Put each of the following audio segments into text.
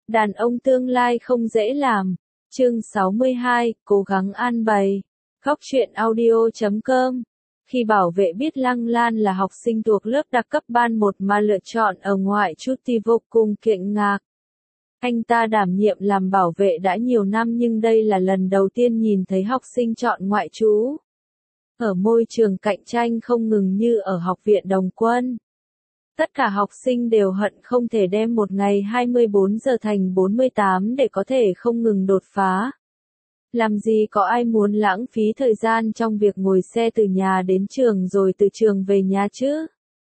Đàn ông tương lai không dễ làm. Chương 62, cố gắng an bày. Góc truyện audio.com. Khi bảo vệ biết Lăng Lan là học sinh thuộc lớp đặc cấp ban 1 mà lựa chọn ở ngoại trú thì vô cùng kinh ngạc. Anh ta đảm nhiệm làm bảo vệ đã nhiều năm nhưng đây là lần đầu tiên nhìn thấy học sinh chọn ngoại trú. Ở môi trường cạnh tranh không ngừng như ở học viện Đồng Quân. Tất cả học sinh đều hận không thể đem một ngày 24 giờ thành 48 để có thể không ngừng đột phá. Làm gì có ai muốn lãng phí thời gian trong việc ngồi xe từ nhà đến trường rồi từ trường về nhà chứ?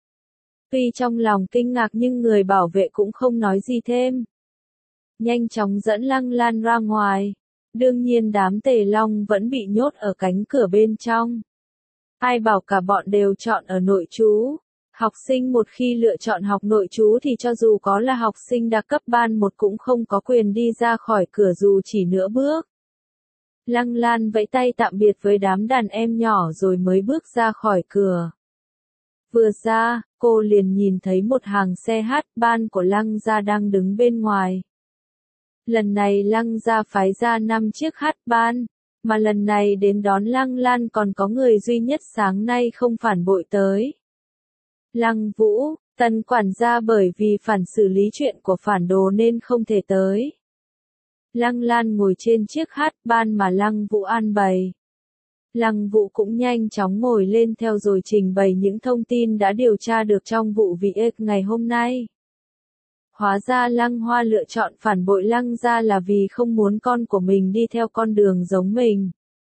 Tuy trong lòng kinh ngạc nhưng người bảo vệ cũng không nói gì thêm. Nhanh chóng dẫn Lăng Lan ra ngoài. Đương nhiên đám Tề Long vẫn bị nhốt ở cánh cửa bên trong. Ai bảo cả bọn đều chọn ở nội trú. Học sinh một khi lựa chọn học nội trú thì cho dù có là học sinh đặc cấp ban 1 cũng không có quyền đi ra khỏi cửa dù chỉ nửa bước. Lăng Lan vẫy tay tạm biệt với đám đàn em nhỏ rồi mới bước ra khỏi cửa. Vừa ra, cô liền nhìn thấy một hàng xe ban của Lăng gia đang đứng bên ngoài. Lần này Lăng gia phái ra 5 chiếc ban, mà lần này đến đón Lăng Lan còn có người duy nhất sáng nay không phản bội tới. Lăng Vũ, Tần quản gia bởi vì phản xử lý chuyện của phản đồ nên không thể tới. Lăng Lan ngồi trên chiếc ban mà Lăng Vũ an bày. Lăng Vũ cũng nhanh chóng ngồi lên theo rồi trình bày những thông tin đã điều tra được trong vụ việc ngày hôm nay. Hóa ra Lăng Hoa lựa chọn phản bội Lăng gia là vì không muốn con của mình đi theo con đường giống mình.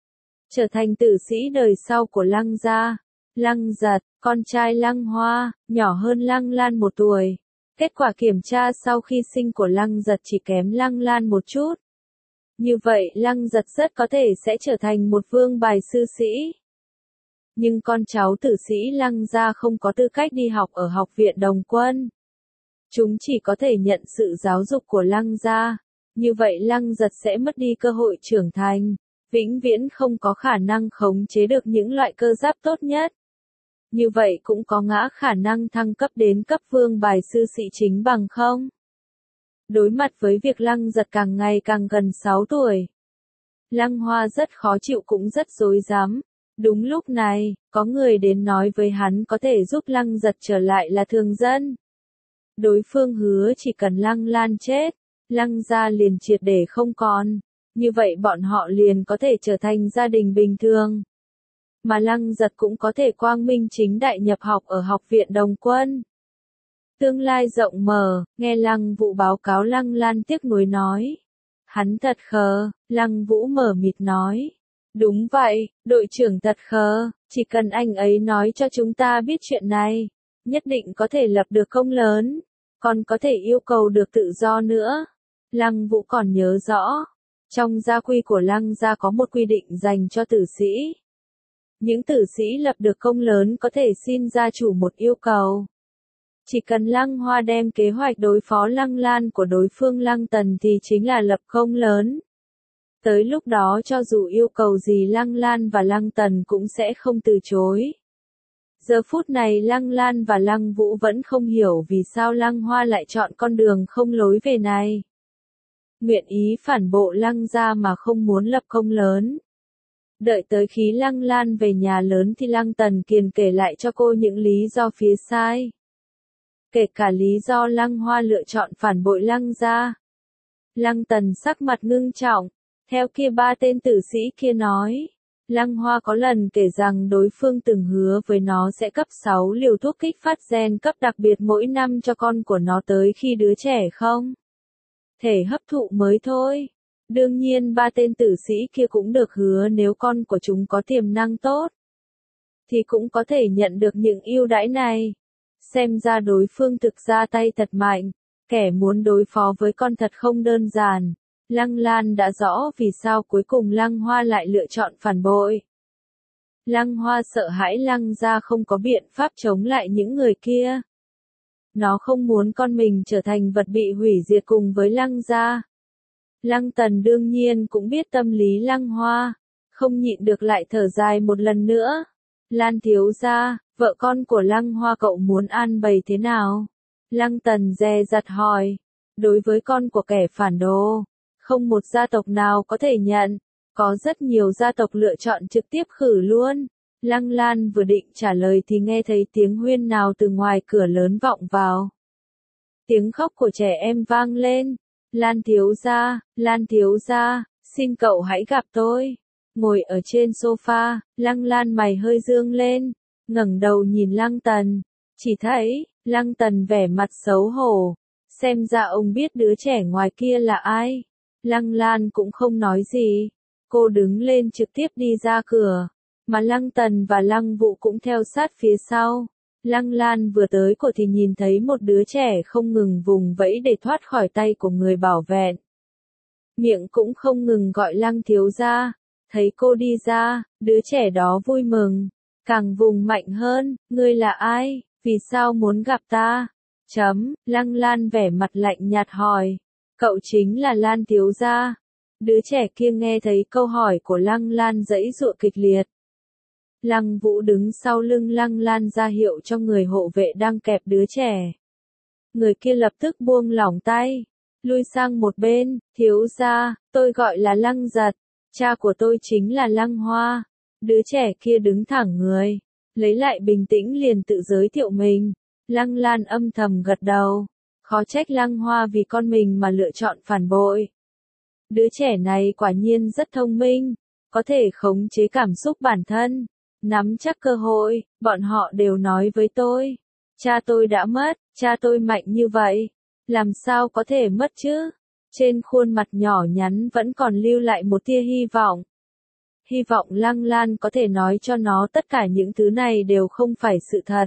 Trở thành tử sĩ đời sau của Lăng gia. Lăng Giật, con trai Lăng Hoa, nhỏ hơn Lăng Lan 1 tuổi. Kết quả kiểm tra sau khi sinh của Lăng Giật chỉ kém Lăng Lan một chút. Như vậy Lăng Giật rất có thể sẽ trở thành một vương bài sư sĩ. Nhưng con cháu tử sĩ Lăng gia không có tư cách đi học ở học viện Đồng Quân. Chúng chỉ có thể nhận sự giáo dục của Lăng gia. Như vậy Lăng Giật sẽ mất đi cơ hội trưởng thành, vĩnh viễn không có khả năng khống chế được những loại cơ giáp tốt nhất. Như vậy cũng có ngã khả năng thăng cấp đến cấp vương bài sư sĩ chính bằng không? Đối mặt với việc Lăng Giật càng ngày càng gần 6 tuổi. Lăng Hoa rất khó chịu cũng rất rối rắm. Đúng lúc này, có người đến nói với hắn có thể giúp Lăng Giật trở lại là thường dân. Đối phương hứa chỉ cần Lăng Lan chết, Lăng gia liền triệt để không còn. Như vậy bọn họ liền có thể trở thành gia đình bình thường. Mà Lăng Giật cũng có thể quang minh chính đại nhập học ở học viện Đồng Quân. Tương lai rộng mở, nghe Lăng Vũ báo cáo Lăng Lan tiếc nuối nói. Hắn thật khờ, Lăng Vũ mở mịt nói. Đúng vậy, đội trưởng thật khờ, chỉ cần anh ấy nói cho chúng ta biết chuyện này, nhất định có thể lập được công lớn, còn có thể yêu cầu được tự do nữa. Lăng Vũ còn nhớ rõ, trong gia quy của Lăng gia có một quy định dành cho tử sĩ. Những tử sĩ lập được công lớn có thể xin gia chủ một yêu cầu. Chỉ cần Lăng Hoa đem kế hoạch đối phó Lăng Lan của đối phương Lăng Tần thì chính là lập công lớn. Tới lúc đó cho dù yêu cầu gì Lăng Lan và Lăng Tần cũng sẽ không từ chối. Giờ phút này Lăng Lan và Lăng Vũ vẫn không hiểu vì sao Lăng Hoa lại chọn con đường không lối về này. Nguyện ý phản bội Lăng gia mà không muốn lập công lớn. Đợi tới khi Lăng Lan về nhà lớn thì Lăng Tần Kiền kể lại cho cô những lý do phía sai. Kể cả lý do Lăng Hoa lựa chọn phản bội Lăng gia. Lăng Tần sắc mặt ngưng trọng, theo kia 3 tên tử sĩ kia nói. Lăng Hoa có lần kể rằng đối phương từng hứa với nó sẽ cấp 6 liều thuốc kích phát gen cấp đặc biệt mỗi năm cho con của nó tới khi đứa trẻ không thể hấp thụ mới thôi. Đương nhiên 3 tên tử sĩ kia cũng được hứa nếu con của chúng có tiềm năng tốt, thì cũng có thể nhận được những ưu đãi này. Xem ra đối phương thực ra tay thật mạnh, kẻ muốn đối phó với con thật không đơn giản. Lăng Lan đã rõ vì sao cuối cùng Lăng Hoa lại lựa chọn phản bội. Lăng Hoa sợ hãi Lăng gia không có biện pháp chống lại những người kia. Nó không muốn con mình trở thành vật bị hủy diệt cùng với Lăng gia. Lăng Tần đương nhiên cũng biết tâm lý Lăng Hoa, không nhịn được lại thở dài một lần nữa. Lan thiếu gia, vợ con của Lăng Hoa cậu muốn an bày thế nào? Lăng Tần dè dặt hỏi. đối với con của kẻ phản đồ, không một gia tộc nào có thể nhận, có rất nhiều gia tộc lựa chọn trực tiếp khử luôn. Lăng Lan vừa định trả lời thì nghe thấy tiếng huyên náo từ ngoài cửa lớn vọng vào. Tiếng khóc của trẻ em vang lên. Lan thiếu gia, xin cậu hãy gặp tôi. Ngồi ở trên sofa, Lăng Lan mày hơi dương lên, ngẩng đầu nhìn Lăng Tần, chỉ thấy, Lăng Tần vẻ mặt xấu hổ, xem ra ông biết đứa trẻ ngoài kia là ai. Lăng Lan cũng không nói gì, cô đứng lên trực tiếp đi ra cửa, mà Lăng Tần và Lăng Vũ cũng theo sát phía sau. Lăng Lan vừa tới cổ thì nhìn thấy một đứa trẻ không ngừng vùng vẫy để thoát khỏi tay của người bảo vệ. Miệng cũng không ngừng gọi Lăng thiếu gia. Thấy cô đi ra, đứa trẻ đó vui mừng, càng vùng mạnh hơn, ngươi là ai, vì sao muốn gặp ta? Lăng Lan vẻ mặt lạnh nhạt hỏi, cậu chính là Lan thiếu gia. Đứa trẻ kia nghe thấy câu hỏi của Lăng Lan giãy giụa kịch liệt. Lăng Vũ đứng sau lưng Lăng Lan ra hiệu cho người hộ vệ đang kẹp đứa trẻ. Người kia lập tức buông lỏng tay, lui sang một bên, thiếu gia, tôi gọi là Lăng Giật. Cha của tôi chính là Lăng Hoa. Đứa trẻ kia đứng thẳng người, lấy lại bình tĩnh liền tự giới thiệu mình. Lăng Lan âm thầm gật đầu, khó trách Lăng Hoa vì con mình mà lựa chọn phản bội. Đứa trẻ này quả nhiên rất thông minh, có thể khống chế cảm xúc bản thân, nắm chắc cơ hội, bọn họ đều nói với tôi. Cha tôi đã mất, cha tôi mạnh như vậy, làm sao có thể mất chứ? Trên khuôn mặt nhỏ nhắn vẫn còn lưu lại một tia hy vọng. Hy vọng Lăng Lan có thể nói cho nó tất cả những thứ này đều không phải sự thật.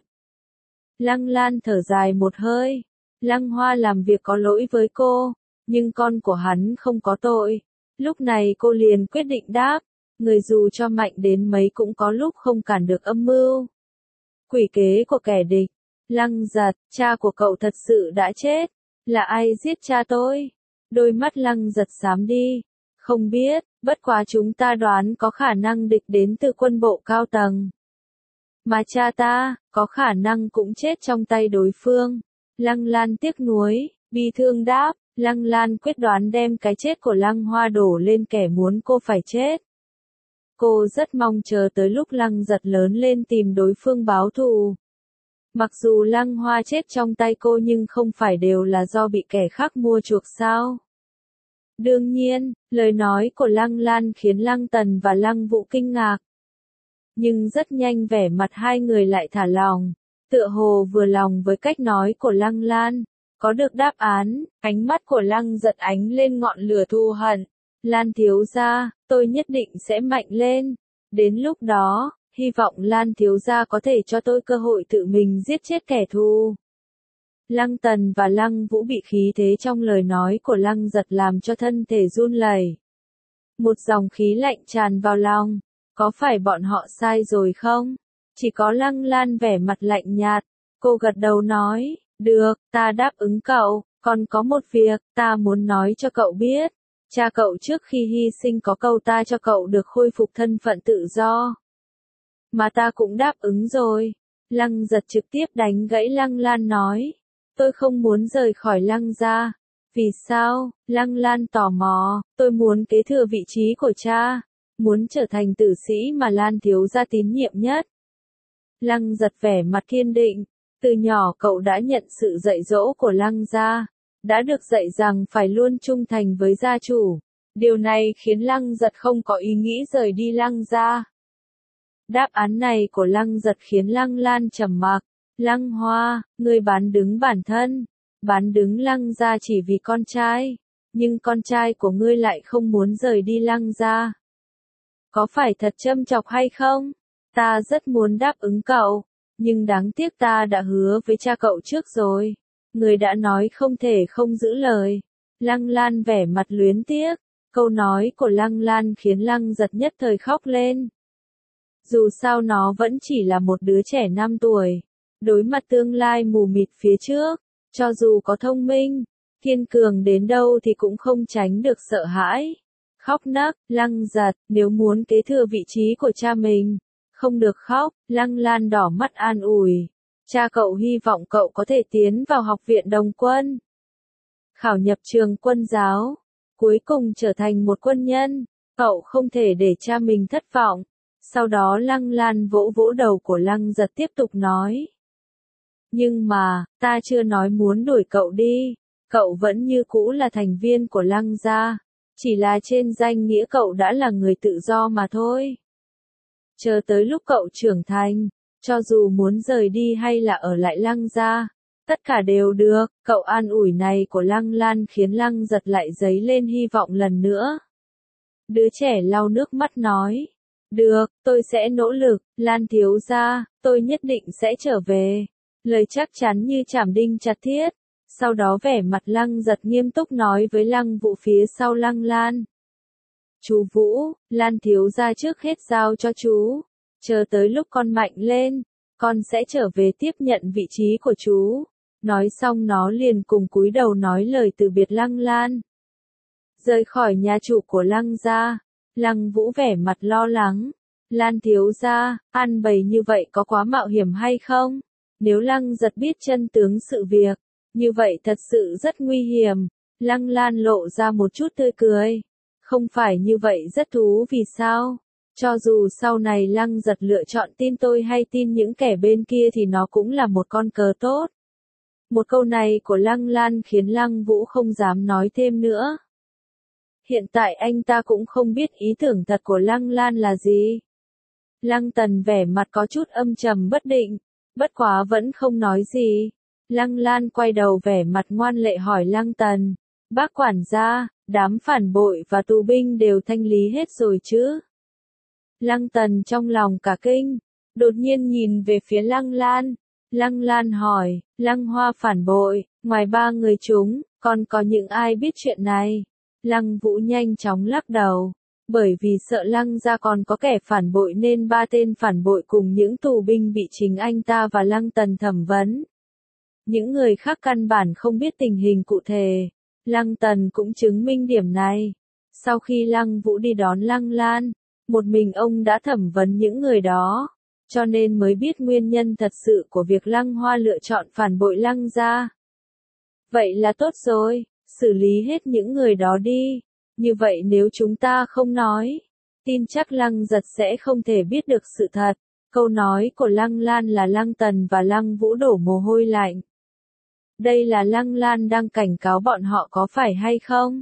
Lăng Lan thở dài một hơi. Lăng Hoa làm việc có lỗi với cô, nhưng con của hắn không có tội. Lúc này cô liền quyết định đáp, người dù cho mạnh đến mấy cũng có lúc không cản được âm mưu. Quỷ kế của kẻ địch. Lăng Giật, cha của cậu thật sự đã chết. Là ai giết cha tôi? Đôi mắt Lăng Giật xám đi. Không biết, bất quá chúng ta đoán có khả năng địch đến từ quân bộ cao tầng. Mà cha ta, có khả năng cũng chết trong tay đối phương. Lăng Lan tiếc nuối, bi thương đáp, Lăng Lan quyết đoán đem cái chết của Lăng Hoa đổ lên kẻ muốn cô phải chết. Cô rất mong chờ tới lúc Lăng Giật lớn lên tìm đối phương báo thù. Mặc dù Lăng Hoa chết trong tay cô nhưng không phải đều là do bị kẻ khác mua chuộc sao? Đương nhiên, lời nói của Lăng Lan khiến Lăng Tần và Lăng Vũ kinh ngạc. Nhưng rất nhanh vẻ mặt hai người lại thả lỏng, tựa hồ vừa lòng với cách nói của Lăng Lan. Có được đáp án, ánh mắt của Lăng Giật ánh lên ngọn lửa thù hận. Lan thiếu gia, tôi nhất định sẽ mạnh lên. Đến lúc đó, hy vọng Lan thiếu gia có thể cho tôi cơ hội tự mình giết chết kẻ thù. Lăng Tần và Lăng Vũ bị khí thế trong lời nói của Lăng Giật làm cho thân thể run lẩy. Một dòng khí lạnh tràn vào lòng, có phải bọn họ sai rồi không? Chỉ có Lăng Lan vẻ mặt lạnh nhạt, cô gật đầu nói, được, ta đáp ứng cậu, còn có một việc, ta muốn nói cho cậu biết. Cha cậu trước khi hy sinh có câu ta cho cậu được khôi phục thân phận tự do. Mà ta cũng đáp ứng rồi. Lăng Giật trực tiếp đánh gãy Lăng Lan nói. Tôi không muốn rời khỏi Lăng gia. Vì sao? Lăng Lan tò mò, tôi muốn kế thừa vị trí của cha. Muốn trở thành tử sĩ mà Lan thiếu gia tín nhiệm nhất. Lăng Giật vẻ mặt kiên định. Từ nhỏ cậu đã nhận sự dạy dỗ của Lăng gia. Đã được dạy rằng phải luôn trung thành với gia chủ. Điều này khiến Lăng Giật không có ý nghĩ rời đi Lăng gia. Đáp án này của Lăng Giật khiến Lăng Lan trầm mặc. Lăng Hoa, ngươi bán đứng bản thân, bán đứng Lăng gia chỉ vì con trai, nhưng con trai của ngươi lại không muốn rời đi Lăng gia. Có phải thật châm chọc hay không? Ta rất muốn đáp ứng cậu, nhưng đáng tiếc ta đã hứa với cha cậu trước rồi. Người đã nói không thể không giữ lời. Lăng Lan vẻ mặt luyến tiếc, câu nói của Lăng Lan khiến Lăng Giật nhất thời khóc lên. Dù sao nó vẫn chỉ là một đứa trẻ 5 tuổi, đối mặt tương lai mù mịt phía trước, cho dù có thông minh, kiên cường đến đâu thì cũng không tránh được sợ hãi. Khóc nấc, Lăng Giật, nếu muốn kế thừa vị trí của cha mình, không được khóc. Lăng Lan đỏ mắt an ủi. Cha cậu hy vọng cậu có thể tiến vào học viện Đồng Quân. khảo nhập trường quân giáo, cuối cùng trở thành một quân nhân. Cậu không thể để cha mình thất vọng. Sau đó Lăng Lan vỗ vỗ đầu của Lăng Giật tiếp tục nói. Nhưng mà, ta chưa nói muốn đuổi cậu đi. Cậu vẫn như cũ là thành viên của Lăng gia. Chỉ là trên danh nghĩa cậu đã là người tự do mà thôi. Chờ tới lúc cậu trưởng thành, cho dù muốn rời đi hay là ở lại Lăng gia, tất cả đều được. Cậu an ủi này của Lăng Lan khiến Lăng Giật lại dấy lên hy vọng lần nữa. Đứa trẻ lau nước mắt nói. Được, tôi sẽ nỗ lực, Lan thiếu gia, tôi nhất định sẽ trở về. Lời chắc chắn như chảm đinh chặt thiết. Sau đó vẻ mặt Lăng Giật nghiêm túc nói với Lăng Vũ phía sau Lăng Lan. Chú Vũ, Lan thiếu gia trước hết giao cho chú. Chờ tới lúc con mạnh lên, con sẽ trở về tiếp nhận vị trí của chú. Nói xong nó liền cùng cúi đầu nói lời từ biệt Lăng Lan. Rời khỏi nhà chủ của Lăng gia, Lăng Vũ vẻ mặt lo lắng. Lan thiếu gia, ăn bày như vậy có quá mạo hiểm hay không? Nếu Lăng Giật biết chân tướng sự việc, như vậy thật sự rất nguy hiểm. Lăng Lan lộ ra một chút tươi cười. Không phải như vậy rất thú vì sao? Cho dù sau này Lăng Giật lựa chọn tin tôi hay tin những kẻ bên kia thì nó cũng là một con cờ tốt. Một câu này của Lăng Lan khiến Lăng Vũ không dám nói thêm nữa. Hiện tại anh ta cũng không biết ý tưởng thật của Lăng Lan là gì. Lăng Tần vẻ mặt có chút âm trầm bất định, bất quá vẫn không nói gì. Lăng Lan quay đầu vẻ mặt ngoan lệ hỏi Lăng Tần, bác quản gia, đám phản bội và tù binh đều thanh lý hết rồi chứ? Lăng Tần trong lòng cả kinh, đột nhiên nhìn về phía Lăng Lan. Lăng Lan hỏi, Lăng Hoa phản bội, ngoài 3 người chúng, còn có những ai biết chuyện này? Lăng Vũ nhanh chóng lắc đầu, bởi vì sợ Lăng gia còn có kẻ phản bội nên 3 tên phản bội cùng những tù binh bị chính anh ta và Lăng Tần thẩm vấn. Những người khác căn bản không biết tình hình cụ thể. Lăng Tần cũng chứng minh điểm này. Sau khi Lăng Vũ đi đón Lăng Lan, một mình ông đã thẩm vấn những người đó, cho nên mới biết nguyên nhân thật sự của việc Lăng Hoa lựa chọn phản bội Lăng gia. Vậy là tốt rồi, xử lý hết những người đó đi. Như vậy nếu chúng ta không nói, tin chắc Lăng Giật sẽ không thể biết được sự thật. Câu nói của Lăng Lan là Lăng Tần và Lăng Vũ đổ mồ hôi lạnh. Đây là Lăng Lan đang cảnh cáo bọn họ có phải hay không?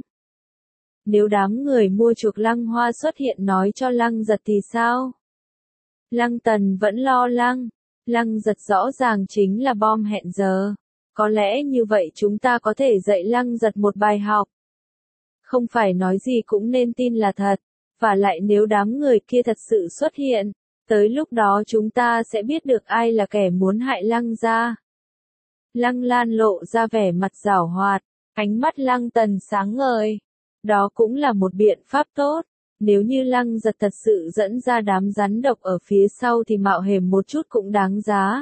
Nếu đám người mua chuộc Lăng Hoa xuất hiện nói cho Lăng Giật thì sao? Lăng Tần vẫn lo lắng. Lăng Giật rõ ràng chính là bom hẹn giờ. Có lẽ như vậy chúng ta có thể dạy Lăng Giật một bài học. Không phải nói gì cũng nên tin là thật. Và lại nếu đám người kia thật sự xuất hiện, tới lúc đó chúng ta sẽ biết được ai là kẻ muốn hại Lăng gia. Lăng Lan lộ ra vẻ mặt giảo hoạt, ánh mắt Lăng Tần sáng ngời. Đó cũng là một biện pháp tốt. Nếu như Lăng Giật thật sự dẫn ra đám rắn độc ở phía sau thì mạo hiểm một chút cũng đáng giá.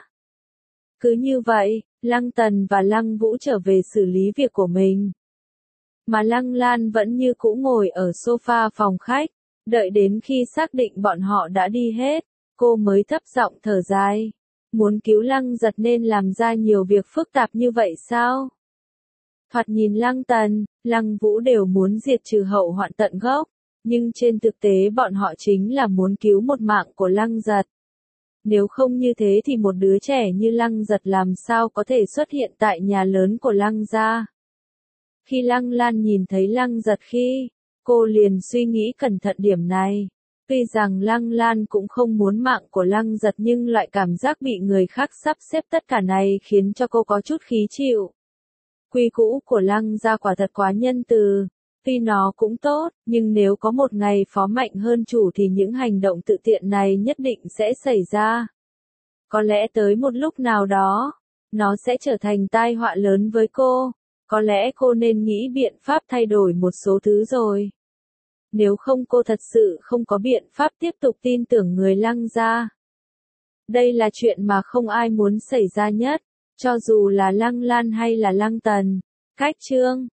Cứ như vậy, Lăng Tần và Lăng Vũ trở về xử lý việc của mình. Mà Lăng Lan vẫn như cũ ngồi ở sofa phòng khách, đợi đến khi xác định bọn họ đã đi hết, cô mới thấp giọng thở dài. Muốn cứu Lăng Giật nên làm ra nhiều việc phức tạp như vậy sao? Thoạt nhìn Lăng Tần, Lăng Vũ đều muốn diệt trừ hậu hoạn tận gốc, nhưng trên thực tế bọn họ chính là muốn cứu một mạng của Lăng Giật. Nếu không như thế thì một đứa trẻ như Lăng Giật làm sao có thể xuất hiện tại nhà lớn của Lăng gia? Khi Lăng Lan nhìn thấy Lăng Giật cô liền suy nghĩ cẩn thận điểm này. Tuy rằng Lăng Lan cũng không muốn mạng của Lăng Giật nhưng loại cảm giác bị người khác sắp xếp tất cả này khiến cho cô có chút khí chịu. Quy cũ của Lăng gia quả thật quá nhân từ. Tuy nó cũng tốt, nhưng nếu có một ngày phó mạnh hơn chủ thì những hành động tự tiện này nhất định sẽ xảy ra. Có lẽ tới một lúc nào đó, nó sẽ trở thành tai họa lớn với cô. Có lẽ cô nên nghĩ biện pháp thay đổi một số thứ rồi. Nếu không cô thật sự không có biện pháp tiếp tục tin tưởng người Lăng gia. Đây là chuyện mà không ai muốn xảy ra nhất, cho dù là Lăng Lan hay là Lăng Tần. Cách chương